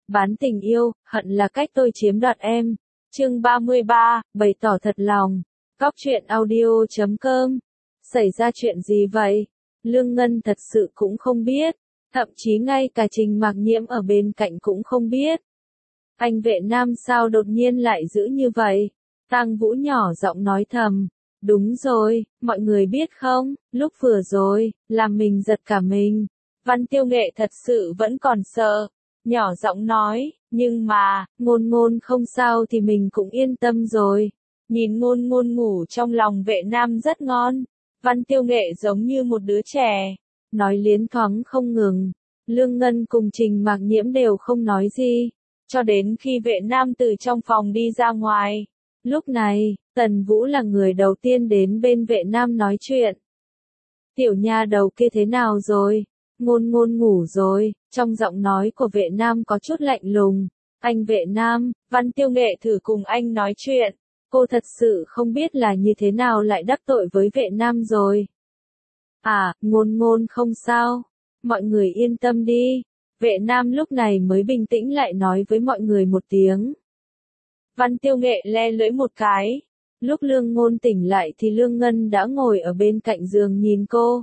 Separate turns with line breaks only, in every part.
Bán tình yêu, hận là cách tôi chiếm đoạt em. Chương 33, bày tỏ thật lòng. Góc truyện audio.com. Xảy ra chuyện gì vậy? Lương Ngân thật sự cũng không biết. Thậm chí ngay cả Trình Mạc Nhiễm ở bên cạnh cũng không biết. Anh vệ nam sao đột nhiên lại giữ như vậy? Tang Vũ nhỏ giọng nói thầm. Đúng rồi, mọi người biết không, lúc vừa rồi, làm mình giật cả mình. Văn Tiêu Nghệ thật sự vẫn còn sợ. Nhỏ giọng nói, nhưng mà, Ngôn Ngôn không sao thì mình cũng yên tâm rồi. Nhìn Ngôn Ngôn ngủ trong lòng vệ nam rất ngon. Văn Tiêu Nghệ giống như một đứa trẻ. Nói liến thoáng không ngừng. Lương Ngân cùng Trình Mạc Nhiễm đều không nói gì. Cho đến khi vệ nam từ trong phòng đi ra ngoài. Lúc này, Tần Vũ là người đầu tiên đến bên vệ nam nói chuyện. Tiểu nha đầu kia thế nào rồi? Ngôn Ngôn ngủ rồi, trong giọng nói của vệ nam có chút lạnh lùng. Anh vệ nam, Văn Tiêu Nghệ thử cùng anh nói chuyện. Cô thật sự không biết là như thế nào lại đắc tội với vệ nam rồi. À, Ngôn Ngôn không sao. Mọi người yên tâm đi. Vệ nam lúc này mới bình tĩnh lại nói với mọi người một tiếng. Văn Tiêu Nghệ le lưỡi một cái. Lúc Lương Ngôn tỉnh lại thì Lương Ngân đã ngồi ở bên cạnh giường nhìn cô.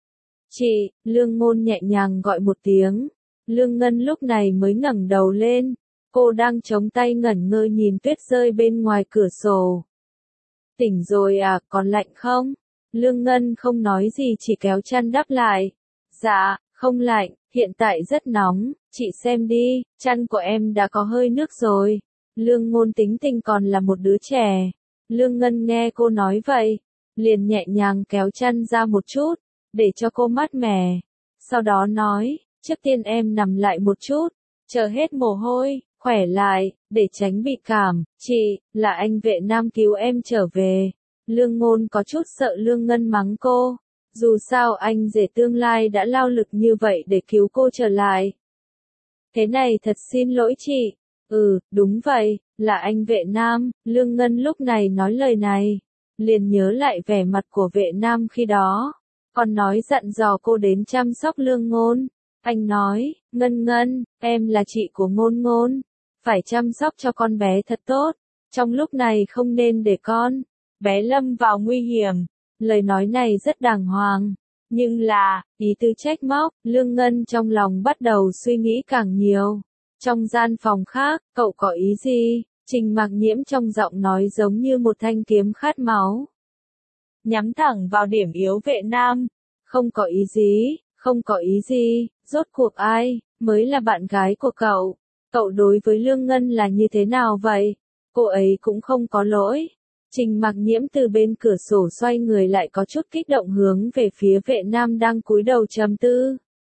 Chị, Lương Ngôn nhẹ nhàng gọi một tiếng. Lương Ngân lúc này mới ngẩng đầu lên. Cô đang chống tay ngẩn ngơ nhìn tuyết rơi bên ngoài cửa sổ. Tỉnh rồi à, còn lạnh không? Lương Ngân không nói gì chỉ kéo chăn đắp lại. Dạ, không lạnh, hiện tại rất nóng, chị xem đi, chăn của em đã có hơi nước rồi. Lương Ngôn tính tình còn là một đứa trẻ. Lương Ngân nghe cô nói vậy, liền nhẹ nhàng kéo chăn ra một chút, để cho cô mát mẻ. Sau đó nói, trước tiên em nằm lại một chút, chờ hết mồ hôi, khỏe lại, để tránh bị cảm. Chị, là anh vệ nam cứu em trở về. Lương Ngôn có chút sợ Lương Ngân mắng cô. Dù sao anh rể tương lai đã lao lực như vậy để cứu cô trở lại. Thế này thật xin lỗi chị. Đúng vậy, là anh vệ nam. Lương Ngân lúc này nói lời này, liền nhớ lại vẻ mặt của vệ nam khi đó. Còn nói dặn dò cô đến chăm sóc Lương Ngôn. Anh nói, Ngân Ngân, em là chị của Ngôn Ngôn. Phải chăm sóc cho con bé thật tốt. Trong lúc này không nên để con bé lâm vào nguy hiểm. Lời nói này rất đàng hoàng. Nhưng là, ý tứ trách móc, Lương Ngân trong lòng bắt đầu suy nghĩ càng nhiều. Trong gian phòng khác, cậu có ý gì? Trình Mạc Nhiễm trong giọng nói giống như một thanh kiếm khát máu. Nhắm thẳng vào điểm yếu vệ nam. Không có ý gì, không có ý gì, rốt cuộc ai mới là bạn gái của cậu? Cậu đối với Lương Ngân là như thế nào vậy? Cô ấy cũng không có lỗi. Trình Mạc Nhiễm từ bên cửa sổ xoay người lại có chút kích động hướng về phía vệ nam đang cúi đầu trầm tư.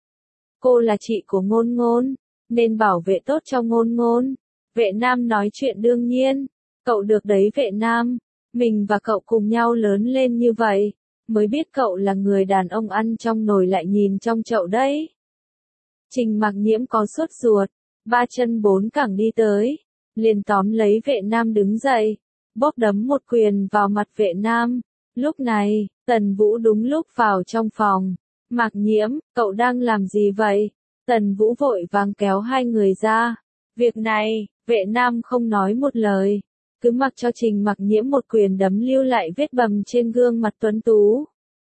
Cô là chị của Ngôn Ngôn, nên bảo vệ tốt cho Ngôn Ngôn. Vệ nam nói chuyện đương nhiên. Cậu được đấy vệ nam. Mình và cậu cùng nhau lớn lên như vậy, mới biết cậu là người đàn ông ăn trong nồi lại nhìn trong chậu đấy. Trình Mạc Nhiễm có sốt ruột, ba chân bốn cẳng đi tới, liền tóm lấy vệ nam đứng dậy, bóp đấm một quyền vào mặt vệ nam. Lúc này, Tần Vũ đúng lúc vào trong phòng. Mạc Nhiễm, cậu đang làm gì vậy? Tần Vũ vội vàng kéo hai người ra. Việc này, vệ nam không nói một lời, cứ mặc cho Trình Mạc Nhiễm một quyền đấm lưu lại vết bầm trên gương mặt tuấn tú.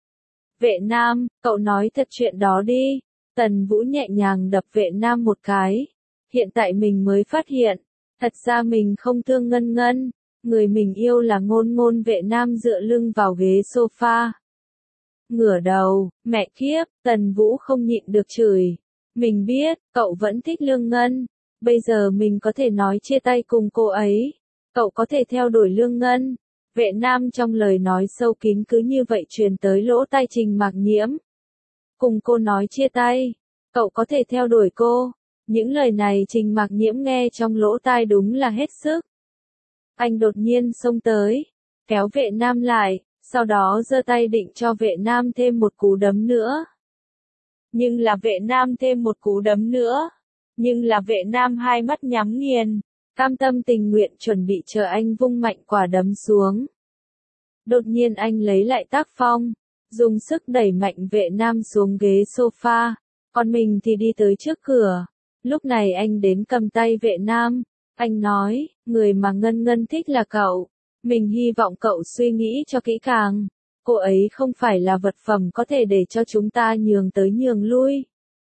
Vệ nam, cậu nói thật chuyện đó đi. Tần Vũ nhẹ nhàng đập vệ nam một cái. Hiện tại mình mới phát hiện, thật ra mình không thương Ngân Ngân. Người mình yêu là Ngôn Ngôn. Vệ nam dựa lưng vào ghế sofa. Ngửa đầu, mẹ kiếp, Tần Vũ không nhịn được chửi. Mình biết, cậu vẫn thích Lương Ngân. Bây giờ mình có thể nói chia tay cùng cô ấy. Cậu có thể theo đuổi Lương Ngân. Vệ nam trong lời nói sâu kín cứ như vậy truyền tới lỗ tai Trình Mạc Nhiễm. Cùng cô nói chia tay. Cậu có thể theo đuổi cô. Những lời này Trình Mạc Nhiễm nghe trong lỗ tai đúng là hết sức. Anh đột nhiên xông tới, kéo vệ nam lại, sau đó giơ tay định cho vệ nam thêm một cú đấm nữa. Nhưng là vệ nam thêm một cú đấm nữa. Nhưng là vệ nam hai mắt nhắm nghiền, cam tâm tình nguyện chuẩn bị chờ anh vung mạnh quả đấm xuống. Đột nhiên anh lấy lại tác phong, dùng sức đẩy mạnh vệ nam xuống ghế sofa, còn mình thì đi tới trước cửa, Lúc này anh đến cầm tay vệ nam. Anh nói, người mà Ngân Ngân thích là cậu. Mình hy vọng cậu suy nghĩ cho kỹ càng. Cô ấy không phải là vật phẩm có thể để cho chúng ta nhường tới nhường lui.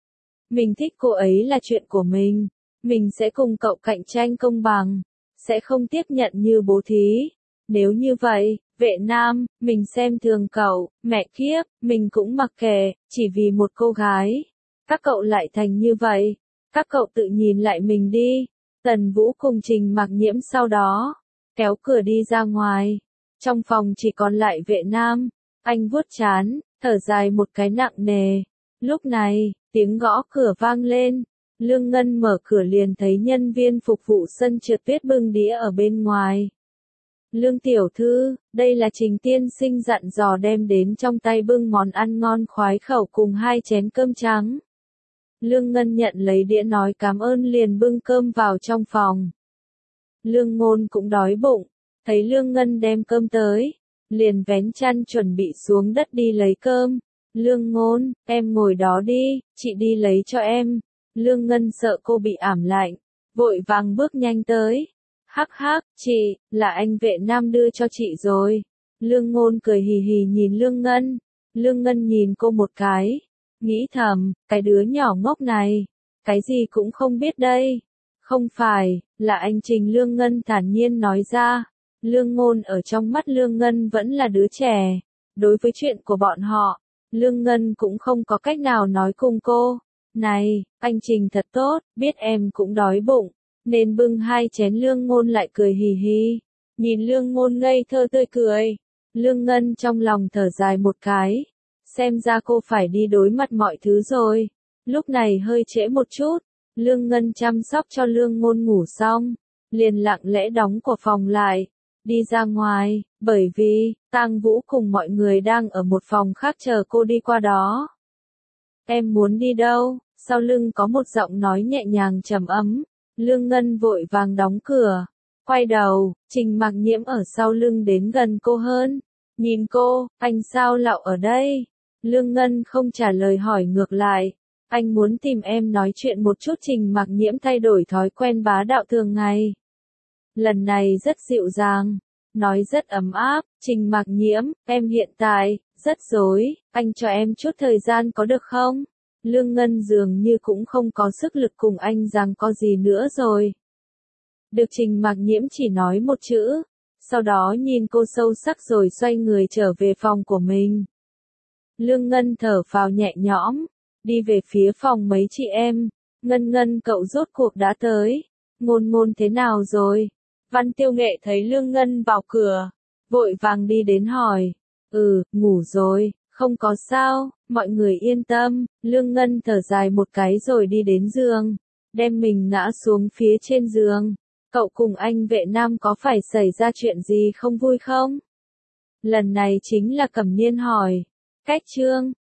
Mình thích cô ấy là chuyện của mình. Mình sẽ cùng cậu cạnh tranh công bằng. Sẽ không tiếp nhận như bố thí. Nếu như vậy, vệ nam, mình xem thường cậu, mẹ kiếp, mình cũng mặc kệ, chỉ vì một cô gái. Các cậu lại thành như vậy. Các cậu tự nhìn lại mình đi. Tần Vũ cùng Trình Mạc Nhiễm sau đó kéo cửa đi ra ngoài. Trong phòng chỉ còn lại vệ nam. Anh vuốt trán, thở dài một cái nặng nề. Lúc này, tiếng gõ cửa vang lên. Lương Ngân mở cửa liền thấy nhân viên phục vụ sân trượt tuyết bưng đĩa ở bên ngoài. Lương tiểu thư, đây là Trình tiên sinh dặn dò đem đến trong tay bưng món ăn ngon khoái khẩu cùng 2 chén cơm trắng. Lương Ngân nhận lấy đĩa nói cảm ơn liền bưng cơm vào trong phòng. Lương Ngôn cũng đói bụng, thấy Lương Ngân đem cơm tới, liền vén chăn chuẩn bị xuống đất đi lấy cơm. Lương Ngôn, em ngồi đó đi, chị đi lấy cho em. Lương Ngân sợ cô bị ảm lạnh, vội vàng bước nhanh tới. Hắc hắc, chị, là anh vệ nam đưa cho chị rồi. Lương Ngôn cười hì hì nhìn Lương Ngân. Lương Ngân nhìn cô một cái, nghĩ thầm, cái đứa nhỏ ngốc này, cái gì cũng không biết đây. Không phải, là anh Trình. Lương Ngân thản nhiên nói ra. Lương Ngôn ở trong mắt Lương Ngân vẫn là đứa trẻ. Đối với chuyện của bọn họ, Lương Ngân cũng không có cách nào nói cùng cô. Này, anh Trình thật tốt, biết em cũng đói bụng, nên bưng 2 chén. Lương Ngôn lại cười hì hì. Nhìn Lương Ngôn ngây thơ tươi cười. Lương Ngân trong lòng thở dài một cái. Xem ra cô phải đi đối mặt mọi thứ rồi. Lúc này hơi trễ một chút. Lương Ngân chăm sóc cho Lương Ngôn ngủ xong, liền lặng lẽ đóng cửa phòng lại, đi ra ngoài, bởi vì, Tang Vũ cùng mọi người đang ở một phòng khác chờ cô đi qua đó. Em muốn đi đâu? Sau lưng có một giọng nói nhẹ nhàng trầm ấm. Lương Ngân vội vàng đóng cửa, quay đầu, Trình Mạc Nhiễm ở sau lưng đến gần cô hơn. Nhìn cô, anh sao lạo ở đây? Lương Ngân không trả lời hỏi ngược lại. Anh muốn tìm em nói chuyện một chút. Trình Mạc Nhiễm thay đổi thói quen bá đạo thường ngày. Lần này rất dịu dàng, nói rất ấm áp. Trình Mạc Nhiễm, em hiện tại rất rối, anh cho em chút thời gian có được không? Lương Ngân dường như cũng không có sức lực cùng anh giằng co gì nữa rồi. Được. Trình Mạc Nhiễm chỉ nói một chữ, sau đó nhìn cô sâu sắc rồi xoay người trở về phòng của mình. Lương Ngân thở phào nhẹ nhõm, đi về phía phòng mấy chị em. Ngân Ngân cậu rốt cuộc đã tới. Ngôn Ngôn thế nào rồi? Văn Tiêu Nghệ thấy Lương Ngân vào cửa, vội vàng đi đến hỏi. Ngủ rồi, không có sao, mọi người yên tâm. Lương Ngân thở dài một cái rồi đi đến giường, đem mình ngã xuống phía trên giường. Cậu cùng anh vệ nam có phải xảy ra chuyện gì không vui không? Lần này chính là Cẩm Niên hỏi. Cách chương